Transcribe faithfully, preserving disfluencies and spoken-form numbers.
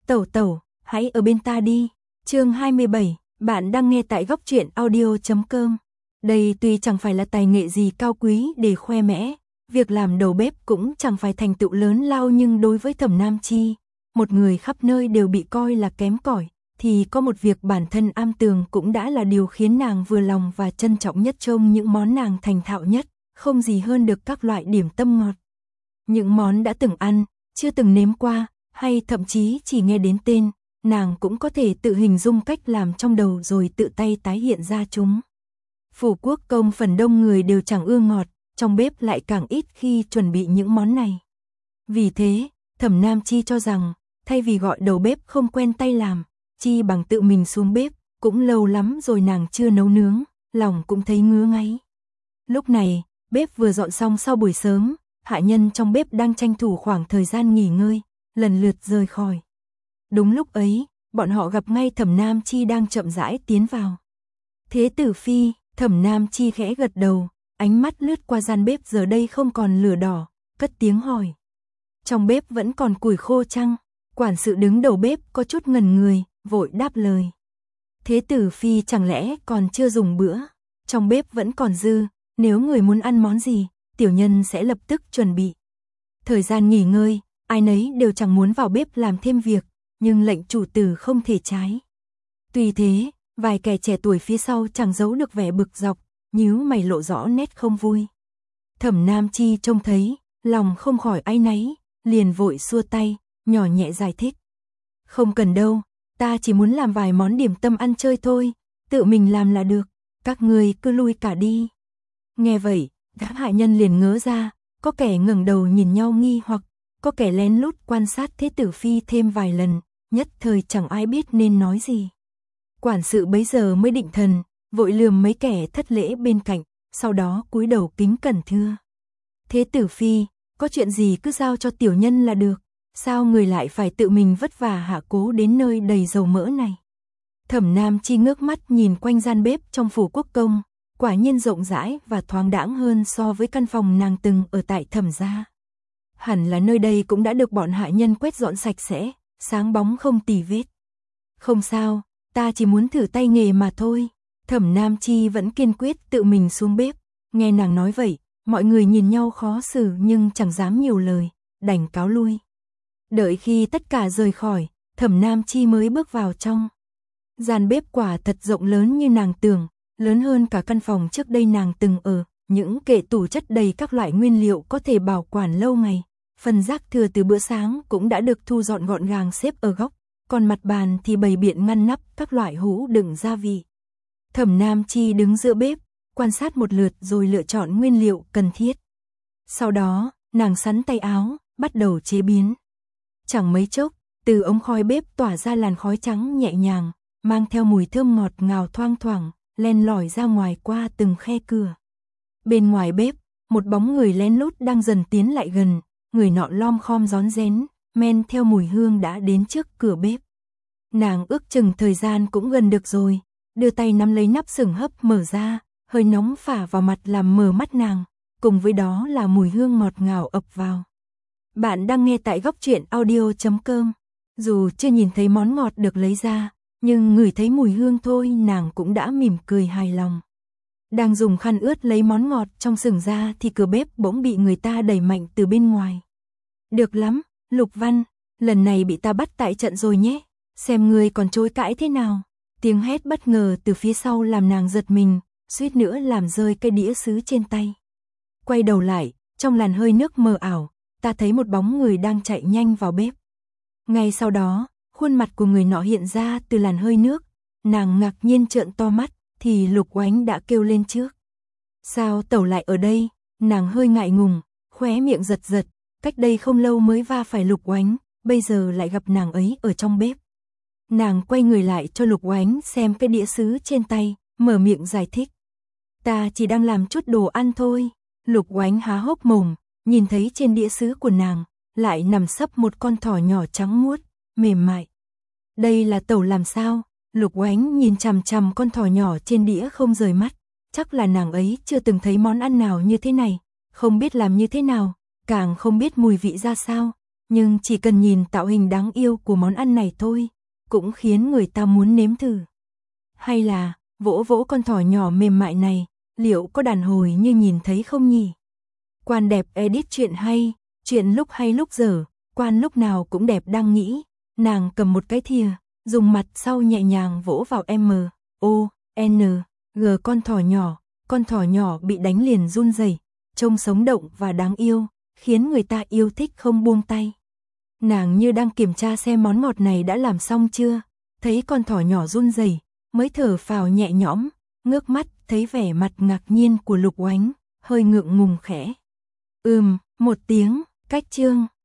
Tẩu tẩu, hãy ở bên ta đi. Chương hai mươi bảy, bạn đang nghe tại góc truyện audio chấm com. Đây tuy chẳng phải là tài nghệ gì cao quý để khoe mẽ, việc làm đầu bếp cũng chẳng phải thành tựu lớn lao, nhưng đối với Thẩm Nam Chi, một người khắp nơi đều bị coi là kém cỏi, thì có một việc bản thân am tường cũng đã là điều khiến nàng vừa lòng và trân trọng nhất. Trong những món nàng thành thạo nhất, không gì hơn được các loại điểm tâm ngọt. Những món đã từng ăn, chưa từng nếm qua, hay thậm chí chỉ nghe đến tên, nàng cũng có thể tự hình dung cách làm trong đầu rồi tự tay tái hiện ra chúng. Phủ Quốc Công phần đông người đều chẳng ưa ngọt, trong bếp lại càng ít khi chuẩn bị những món này. Vì thế, Thẩm Nam Chi cho rằng, thay vì gọi đầu bếp không quen tay làm, chi bằng tự mình xuống bếp, cũng lâu lắm rồi nàng chưa nấu nướng, lòng cũng thấy ngứa ngáy. Lúc này, bếp vừa dọn xong sau buổi sớm, hạ nhân trong bếp đang tranh thủ khoảng thời gian nghỉ ngơi, lần lượt rời khỏi. Đúng lúc ấy, bọn họ gặp ngay Thẩm Nam Chi đang chậm rãi tiến vào. Thế tử phi, Thẩm Nam Chi khẽ gật đầu, ánh mắt lướt qua gian bếp giờ đây không còn lửa đỏ, cất tiếng hỏi. Trong bếp vẫn còn củi khô chăng? Quản sự đứng đầu bếp có chút ngần người, vội đáp lời. Thế tử phi chẳng lẽ còn chưa dùng bữa? Trong bếp vẫn còn dư, nếu người muốn ăn món gì, tiểu nhân sẽ lập tức chuẩn bị. Thời gian nghỉ ngơi, ai nấy đều chẳng muốn vào bếp làm thêm việc, nhưng lệnh chủ tử không thể trái. Tuy thế, vài kẻ trẻ tuổi phía sau chẳng giấu được vẻ bực dọc, nhíu mày lộ rõ nét không vui. Thẩm Nam Chi trông thấy, lòng không khỏi áy náy, liền vội xua tay, nhỏ nhẹ giải thích. Không cần đâu, ta chỉ muốn làm vài món điểm tâm ăn chơi thôi, tự mình làm là được, các ngươi cứ lui cả đi. Nghe vậy, các hạ nhân liền ngớ ra, có kẻ ngẩng đầu nhìn nhau nghi hoặc, có kẻ lén lút quan sát thế tử phi thêm vài lần, nhất thời chẳng ai biết nên nói gì. Quản sự bấy giờ mới định thần, vội lườm mấy kẻ thất lễ bên cạnh, sau đó cúi đầu kính cẩn thưa. Thế tử phi, có chuyện gì cứ giao cho tiểu nhân là được, sao người lại phải tự mình vất vả hạ cố đến nơi đầy dầu mỡ này? Thẩm Nam Chi ngước mắt nhìn quanh gian bếp trong phủ quốc công, quả nhiên rộng rãi và thoáng đãng hơn so với căn phòng nàng từng ở tại Thẩm gia. Hẳn là nơi đây cũng đã được bọn hạ nhân quét dọn sạch sẽ, sáng bóng không tì vết. Không sao, ta chỉ muốn thử tay nghề mà thôi. Thẩm Nam Chi vẫn kiên quyết tự mình xuống bếp. Nghe nàng nói vậy, mọi người nhìn nhau khó xử nhưng chẳng dám nhiều lời, đành cáo lui. Đợi khi tất cả rời khỏi, Thẩm Nam Chi mới bước vào trong. Gian bếp quả thật rộng lớn như nàng tưởng, lớn hơn cả căn phòng trước đây nàng từng ở. Những kệ tủ chất đầy các loại nguyên liệu có thể bảo quản lâu ngày. Phần rác thừa từ bữa sáng cũng đã được thu dọn gọn gàng xếp ở góc, còn mặt bàn thì bày biện ngăn nắp các loại hũ đựng gia vị. Thẩm Nam Chi đứng giữa bếp, quan sát một lượt rồi lựa chọn nguyên liệu cần thiết. Sau đó, nàng xắn tay áo, bắt đầu chế biến. Chẳng mấy chốc, từ ống khói bếp tỏa ra làn khói trắng nhẹ nhàng, mang theo mùi thơm ngọt ngào thoang thoảng, len lỏi ra ngoài qua từng khe cửa. Bên ngoài bếp, một bóng người lén lút đang dần tiến lại gần, người nọ lom khom rón rén, men theo mùi hương đã đến trước cửa bếp. Nàng ước chừng thời gian cũng gần được rồi, đưa tay nắm lấy nắp sừng hấp mở ra, hơi nóng phả vào mặt làm mờ mắt nàng, cùng với đó là mùi hương ngọt ngào ập vào. Bạn đang nghe tại góc truyện audio chấm com. Dù chưa nhìn thấy món ngọt được lấy ra, nhưng ngửi thấy mùi hương thôi nàng cũng đã mỉm cười hài lòng. Đang dùng khăn ướt lấy món ngọt trong sừng ra thì cửa bếp bỗng bị người ta đẩy mạnh từ bên ngoài. Được lắm, Lục Văn, lần này bị ta bắt tại trận rồi nhé, xem ngươi còn chối cãi thế nào. Tiếng hét bất ngờ từ phía sau làm nàng giật mình, suýt nữa làm rơi cây đĩa sứ trên tay. Quay đầu lại, trong làn hơi nước mờ ảo, ta thấy một bóng người đang chạy nhanh vào bếp. Ngay sau đó, khuôn mặt của người nọ hiện ra từ làn hơi nước, nàng ngạc nhiên trợn to mắt, thì Lục Oánh đã kêu lên trước. Sao tẩu lại ở đây? Nàng hơi ngại ngùng, khóe miệng giật giật, cách đây không lâu mới va phải Lục Oánh, bây giờ lại gặp nàng ấy ở trong bếp. Nàng quay người lại cho Lục Oánh xem cái đĩa sứ trên tay, mở miệng giải thích. Ta chỉ đang làm chút đồ ăn thôi. Lục Oánh há hốc mồm, nhìn thấy trên đĩa sứ của nàng, lại nằm sấp một con thỏ nhỏ trắng muốt, mềm mại. Đây là tẩu làm sao? Lục Oánh nhìn chằm chằm con thỏ nhỏ trên đĩa không rời mắt, chắc là nàng ấy chưa từng thấy món ăn nào như thế này, không biết làm như thế nào, càng không biết mùi vị ra sao, nhưng chỉ cần nhìn tạo hình đáng yêu của món ăn này thôi, cũng khiến người ta muốn nếm thử. Hay là, vỗ vỗ con thỏ nhỏ mềm mại này, liệu có đàn hồi như nhìn thấy không nhỉ? Quan đẹp edit chuyện hay, chuyện lúc hay lúc dở, quan lúc nào cũng đẹp đang nghĩ, nàng cầm một cái thìa, dùng mặt sau nhẹ nhàng vỗ vào M, O, N, G con thỏ nhỏ, con thỏ nhỏ bị đánh liền run rẩy, trông sống động và đáng yêu, khiến người ta yêu thích không buông tay. Nàng như đang kiểm tra xem món ngọt này đã làm xong chưa, thấy con thỏ nhỏ run rẩy, mới thở phào nhẹ nhõm, ngước mắt thấy vẻ mặt ngạc nhiên của Lục Oánh, hơi ngượng ngùng khẽ. Ừm, một tiếng, cách chương.